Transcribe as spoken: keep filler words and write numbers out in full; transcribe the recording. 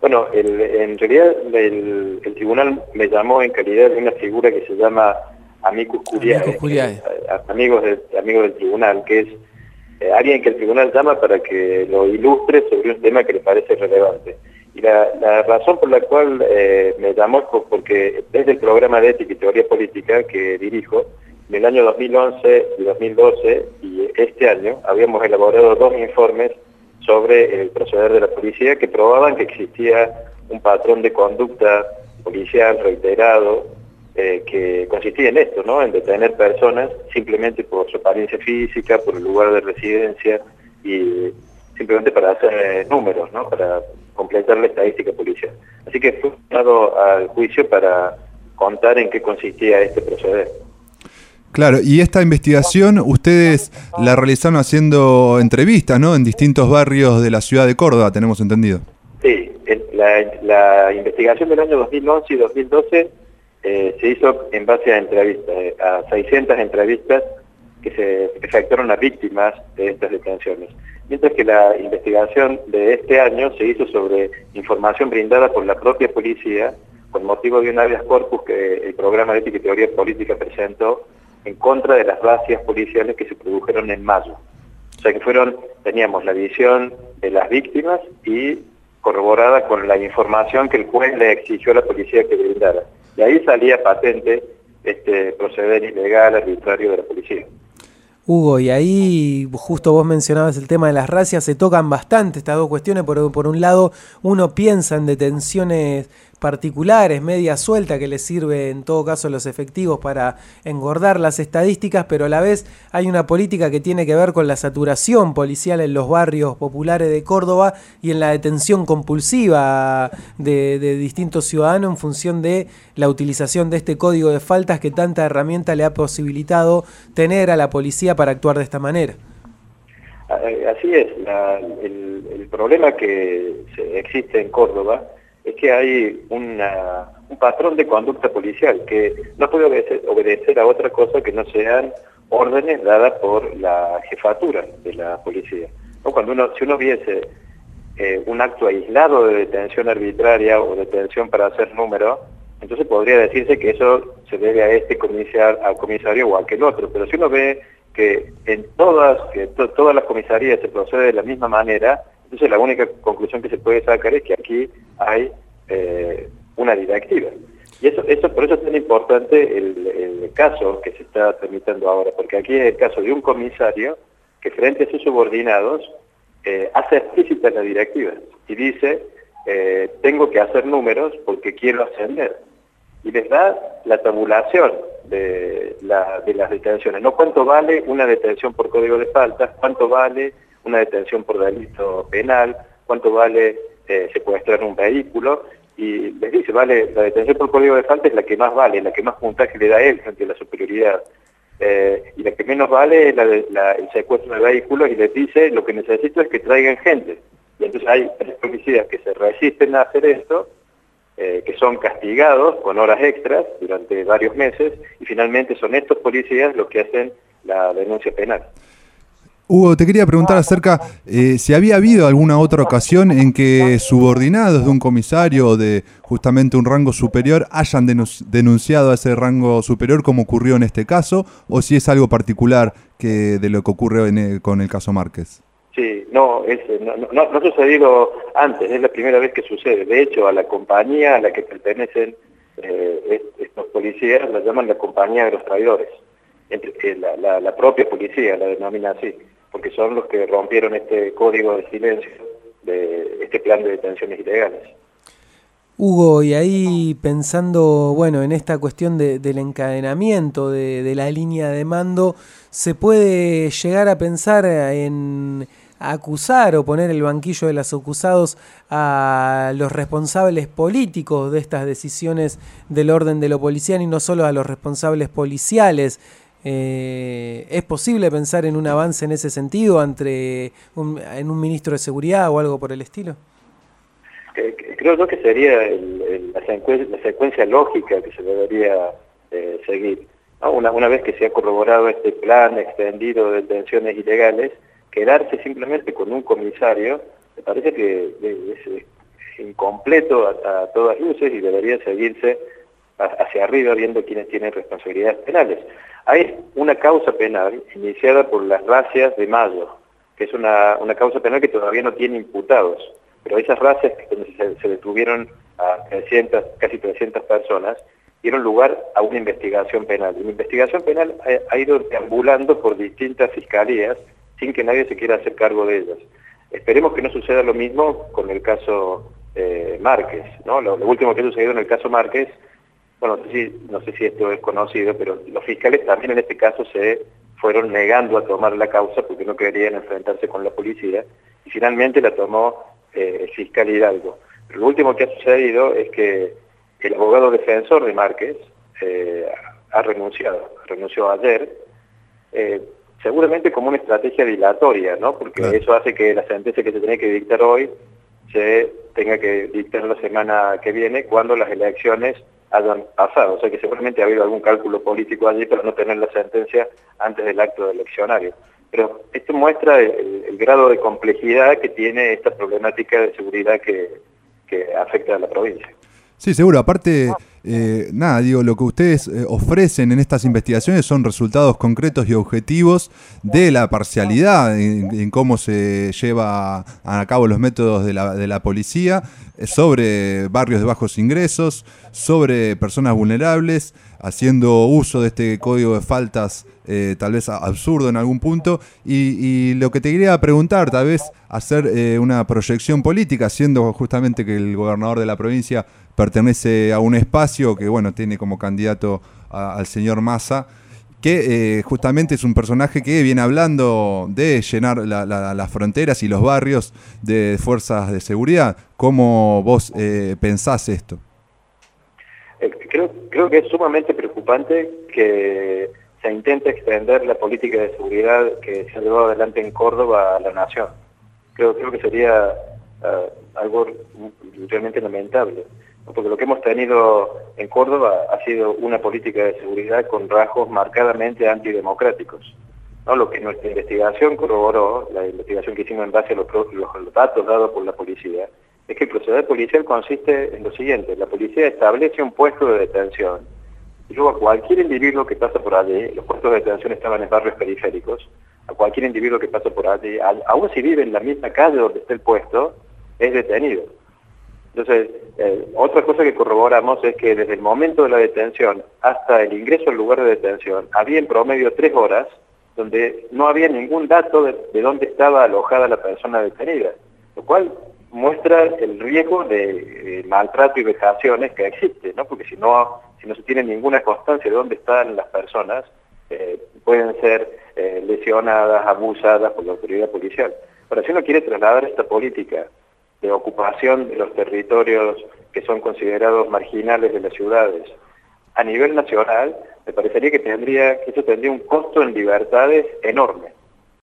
Bueno, el, en realidad el, el tribunal me llamó en calidad de una figura que se llama amicus curiae, Amicus curiae. Eh, amigos, de, amigos del tribunal, que es eh, alguien que el tribunal llama para que lo ilustre sobre un tema que le parece relevante. Y la, la razón por la cual eh, me llamó es porque desde el programa de ética y teoría política que dirijo, en el año dos mil once y dos mil doce y este año habíamos elaborado dos informes sobre el proceder de la policía que probaban que existía un patrón de conducta policial reiterado eh, que consistía en esto, ¿no? En detener personas simplemente por su apariencia física, por el lugar de residencia y simplemente para hacer eh, números, ¿no? Para completar la estadística policial. Así que fui dado al juicio para contar en qué consistía este proceder. Claro, y esta investigación ustedes la realizaron haciendo entrevistas, ¿no? En distintos barrios de la ciudad de Córdoba, tenemos entendido. Sí, la, la investigación del año dos mil once y dos mil doce eh, se hizo en base a entrevistas, a seiscientas entrevistas que se efectuaron a víctimas de estas detenciones. Mientras que la investigación de este año se hizo sobre información brindada por la propia policía con motivo de un habeas corpus que el programa de ética y teoría política presentó en contra de las racias policiales que se produjeron en mayo. O sea que fueron, teníamos la visión de las víctimas y corroborada con la información que el juez le exigió a la policía que brindara. Y ahí salía patente este proceder ilegal, arbitrario de la policía. Hugo, y ahí justo vos mencionabas el tema de las racias, se tocan bastante estas dos cuestiones. Por, por un lado, uno piensa en detenciones particulares, media suelta, que les sirve en todo caso a los efectivos para engordar las estadísticas, pero a la vez hay una política que tiene que ver con la saturación policial en los barrios populares de Córdoba y en la detención compulsiva de, de distintos ciudadanos en función de la utilización de este código de faltas que tanta herramienta le ha posibilitado tener a la policía para actuar de esta manera. Así es, la, el, el problema que existe en Córdoba es que hay una, un patrón de conducta policial que no puede obedecer, obedecer a otra cosa que no sean órdenes dadas por la jefatura de la policía, ¿no? Cuando uno, si uno viese eh, un acto aislado de detención arbitraria o detención para hacer número, entonces podría decirse que eso se debe a este comisar, al comisario o a aquel otro, pero si uno ve que en todas, que to, todas las comisarías se procede de la misma manera, entonces la única conclusión que se puede sacar es que aquí hay eh, una directiva. Y eso, eso por eso es tan importante el, el caso que se está tramitando ahora, porque aquí es el caso de un comisario que frente a sus subordinados eh, hace explícita la directiva y dice, eh, tengo que hacer números porque quiero ascender. Y les da la tabulación de, la, de las detenciones, no cuánto vale una detención por código de faltas, cuánto vale una detención por delito penal, cuánto vale eh, secuestrar un vehículo, y les dice, vale, la detención por código de falta es la que más vale, la que más puntaje le da él frente a la superioridad, eh, y la que menos vale es la de, la, el secuestro de vehículos, y les dice, lo que necesito es que traigan gente. Y entonces hay tres policías que se resisten a hacer esto, eh, que son castigados con horas extras durante varios meses, y finalmente son estos policías los que hacen la denuncia penal. Hugo, te quería preguntar acerca eh, si había habido alguna otra ocasión en que subordinados de un comisario o de justamente un rango superior hayan denunciado a ese rango superior, como ocurrió en este caso, o si es algo particular que de lo que ocurre en el, con el caso Márquez. Sí, no, es, no, no, no ha sucedido antes, es la primera vez que sucede. De hecho, a la compañía a la que pertenecen eh, estos policías la llaman la compañía de los traidores. Entre, eh, la, la, la propia policía la denomina así, porque son los que rompieron este código de silencio de este plan de detenciones ilegales. Hugo, y ahí pensando, bueno, en esta cuestión de, del encadenamiento de, de la línea de mando, ¿se puede llegar a pensar en acusar o poner el banquillo de los acusados a los responsables políticos de estas decisiones del orden de lo policial y no solo a los responsables policiales? Eh, ¿Es posible pensar en un avance en ese sentido entre un, en un ministro de seguridad o algo por el estilo? Creo yo que sería el, el, la, secuencia, la secuencia lógica que se debería eh, seguir, ¿no? Una, una vez que se ha corroborado este plan extendido de detenciones ilegales, quedarse simplemente con un comisario, me parece que es, incompleto a, a todas luces y debería seguirse a, hacia arriba viendo quiénes tienen responsabilidades penales. Hay una causa penal iniciada por las racias de Mayo, que es una, una causa penal que todavía no tiene imputados, pero esas racias que se, se detuvieron a trescientas, casi trescientas personas, dieron lugar a una investigación penal. Y la investigación penal ha, ha ido deambulando por distintas fiscalías sin que nadie se quiera hacer cargo de ellas. Esperemos que no suceda lo mismo con el caso eh, Márquez, ¿no? Lo, lo último que ha sucedido en el caso Márquez, bueno, no sé, si, no sé si esto es conocido, pero los fiscales también en este caso se fueron negando a tomar la causa porque no querían enfrentarse con la policía, y finalmente la tomó eh, el fiscal Hidalgo. Pero lo último que ha sucedido es que el abogado defensor de Márquez eh, ha renunciado, renunció ayer, eh, seguramente como una estrategia dilatoria, ¿no? Porque claro, eso hace que la sentencia que se tenía que dictar hoy se tenga que dictar la semana que viene, cuando las elecciones hayan pasado. O sea que seguramente ha habido algún cálculo político allí para no tener la sentencia antes del acto eleccionario. Pero esto muestra el, el grado de complejidad que tiene esta problemática de seguridad que, que afecta a la provincia. Sí, seguro. Aparte, eh, nada, digo, lo que ustedes eh, ofrecen en estas investigaciones son resultados concretos y objetivos de la parcialidad en, en cómo se lleva a cabo los métodos de la, de la policía, eh, sobre barrios de bajos ingresos, sobre personas vulnerables, haciendo uso de este código de faltas eh, tal vez absurdo en algún punto. Y, y lo que te quería preguntar, tal vez hacer eh, una proyección política, siendo justamente que el gobernador de la provincia pertenece a un espacio que, bueno, tiene como candidato a, al señor Massa, que eh, justamente es un personaje que viene hablando de llenar la, la, las fronteras y los barrios de fuerzas de seguridad. ¿Cómo vos eh, pensás esto? Eh, creo, creo que es sumamente preocupante que se intente extender la política de seguridad que se ha llevado adelante en Córdoba a la nación. Creo, creo que sería uh, algo realmente lamentable, porque lo que hemos tenido en Córdoba ha sido una política de seguridad con rasgos marcadamente antidemocráticos, ¿no? Lo que nuestra investigación corroboró, la investigación que hicimos en base a los, los, los datos dados por la policía, es que el proceder policial consiste en lo siguiente: la policía establece un puesto de detención, y luego a cualquier individuo que pasa por allí, los puestos de detención estaban en barrios periféricos, a cualquier individuo que pasa por allí, aún si vive en la misma calle donde está el puesto, es detenido. Entonces, eh, otra cosa que corroboramos es que desde el momento de la detención hasta el ingreso al lugar de detención, había en promedio tres horas donde no había ningún dato de, de dónde estaba alojada la persona detenida, lo cual muestra el riesgo de, de maltrato y vejaciones que existe, ¿no? Porque si no, si no se tiene ninguna constancia de dónde están las personas, eh, pueden ser eh, lesionadas, abusadas por la autoridad policial. Ahora, si uno quiere trasladar esta política de ocupación de los territorios que son considerados marginales de las ciudades a nivel nacional, me parecería que tendría que eso tendría un costo en libertades enorme.